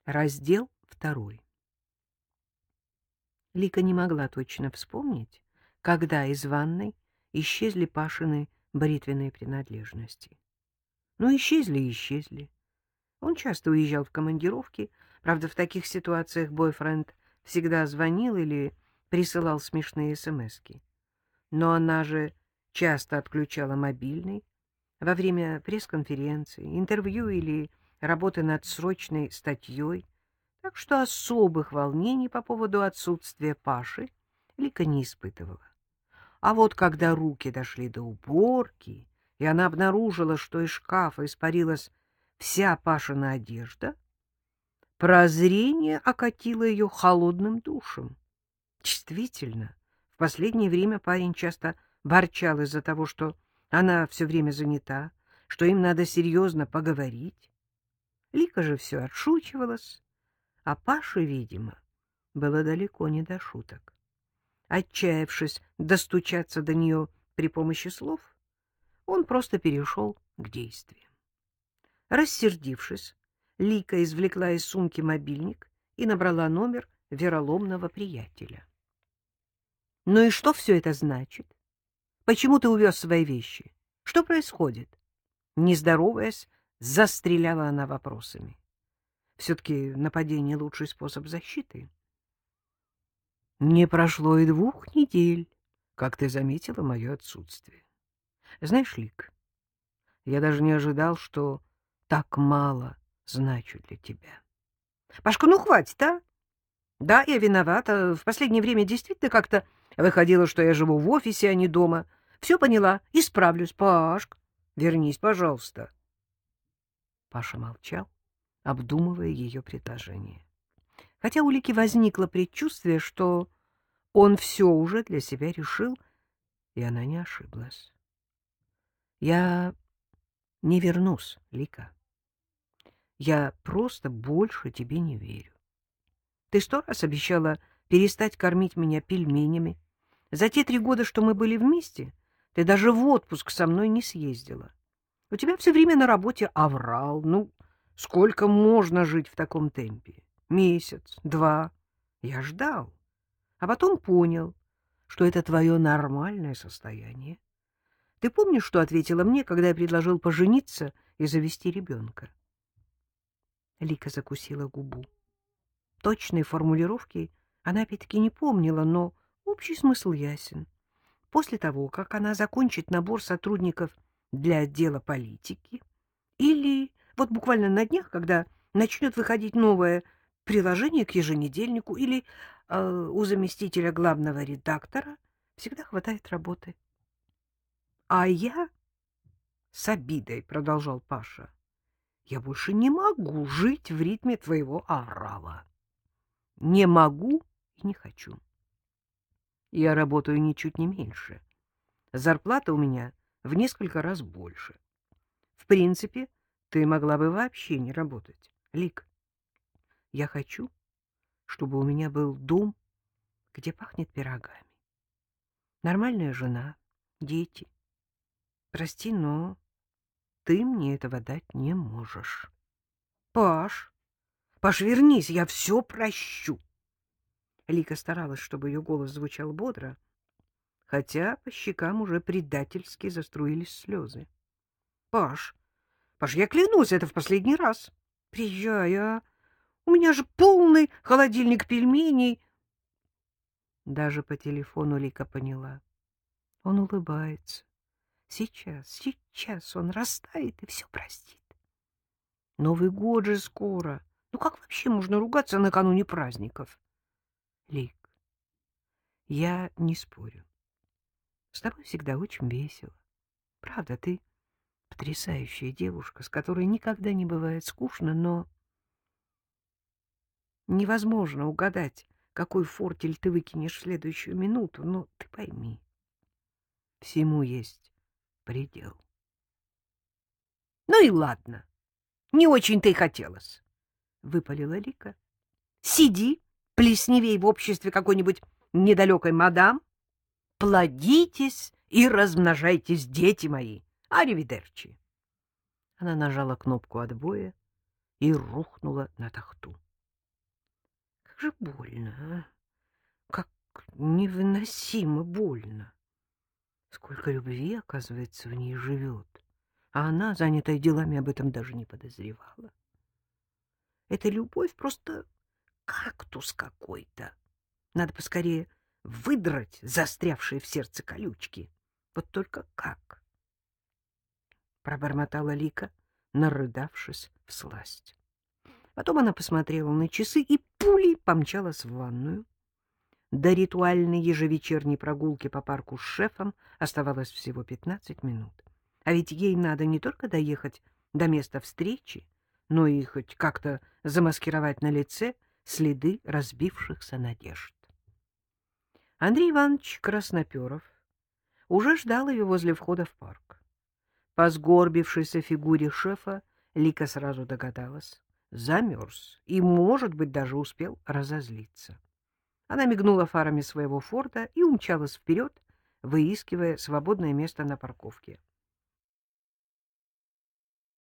Раздел 2. Лика не могла точно вспомнить, когда из ванной исчезли Пашины бритвенные принадлежности. Ну, исчезли и исчезли. Он часто уезжал в командировки, правда, в таких ситуациях бойфренд всегда звонил или присылал смешные смски. Но она же часто отключала мобильный во время пресс-конференции, интервью или работы над срочной статьей, так что особых волнений по поводу отсутствия Паши Лика не испытывала. А вот когда руки дошли до уборки, и она обнаружила, что из шкафа испарилась вся Пашина одежда, прозрение окатило ее холодным душем. Действительно, в последнее время парень часто ворчал из-за того, что она все время занята, что им надо серьезно поговорить. Лика же все отшучивалась, а Паше, видимо, было далеко не до шуток. Отчаявшись достучаться до нее при помощи слов, он просто перешел к действиям. Рассердившись, Лика извлекла из сумки мобильник и набрала номер вероломного приятеля. — Ну и что все это значит? Почему ты увез свои вещи? Что происходит? Не здороваясь, застреляла она вопросами. Все-таки нападение — лучший способ защиты. Не прошло и 2 недель, как ты заметила мое отсутствие. Знаешь, Лик, я даже не ожидал, что так мало значу для тебя. Пашка, ну хватит, а? Да, я виновата. В последнее время действительно как-то выходило, что я живу в офисе, а не дома. Все поняла, исправлюсь. Пашка, вернись, пожалуйста. Паша молчал, обдумывая ее предложение. Хотя у Лики возникло предчувствие, что он все уже для себя решил, и она не ошиблась. Я не вернусь, Лика. Я просто больше тебе не верю. Ты 100 раз обещала перестать кормить меня пельменями. За те 3 года, что мы были вместе, ты даже в отпуск со мной не съездила. У тебя все время на работе аврал. Ну, сколько можно жить в таком темпе? Месяц, 2. Я ждал. А потом понял, что это твое нормальное состояние. Ты помнишь, что ответила мне, когда я предложил пожениться и завести ребенка? Лика закусила губу. Точной формулировки она опять-таки не помнила, но общий смысл ясен. После того, как она закончит набор сотрудников для отдела политики, или вот буквально на днях, когда начнет выходить новое приложение к еженедельнику, или у заместителя главного редактора, всегда хватает работы. — А я с обидой, — продолжал Паша, — я больше не могу жить в ритме твоего орала. Не могу и не хочу. Я работаю ничуть не меньше. Зарплата у меня в несколько раз больше. В принципе, ты могла бы вообще не работать. Лик, я хочу, чтобы у меня был дом, где пахнет пирогами. Нормальная жена, дети. Прости, но ты мне этого дать не можешь. Паш, Паш, вернись, я все прощу. Лика старалась, чтобы ее голос звучал бодро, хотя по щекам уже предательски заструились слезы. — Паш, я клянусь, это в последний раз. Приезжай, а? У меня же полный холодильник пельменей. Даже по телефону Лика поняла. Он улыбается. Сейчас он растает и все простит. Новый год же скоро. Ну как вообще можно ругаться накануне праздников? Лик, я не спорю. С тобой всегда очень весело. Правда, ты потрясающая девушка, с которой никогда не бывает скучно, но невозможно угадать, какой фортель ты выкинешь в следующую минуту. Но ты пойми, всему есть предел. — Ну и ладно, не очень-то и хотелось, — выпалила Лика. — Сиди, плесневей в обществе какой-нибудь недалекой мадам, плодитесь и размножайтесь, дети мои. Аривидерчи. Она нажала кнопку отбоя и рухнула на тахту. Как же больно, а? Как невыносимо больно. Сколько любви, оказывается, в ней живет. А она, занятая делами, об этом даже не подозревала. Эта любовь просто кактус какой-то. Надо поскорее выдрать застрявшие в сердце колючки. Вот только как? Пробормотала Лика, нарыдавшись всласть. Потом она посмотрела на часы и пулей помчалась в ванную. До ритуальной ежевечерней прогулки по парку с шефом оставалось всего 15 минут. А ведь ей надо не только доехать до места встречи, но и хоть как-то замаскировать на лице следы разбившихся надежд. Андрей Иванович Красноперов уже ждал ее возле входа в парк. По сгорбившейся фигуре шефа Лика сразу догадалась. Замерз и, может быть, даже успел разозлиться. Она мигнула фарами своего форда и умчалась вперед, выискивая свободное место на парковке.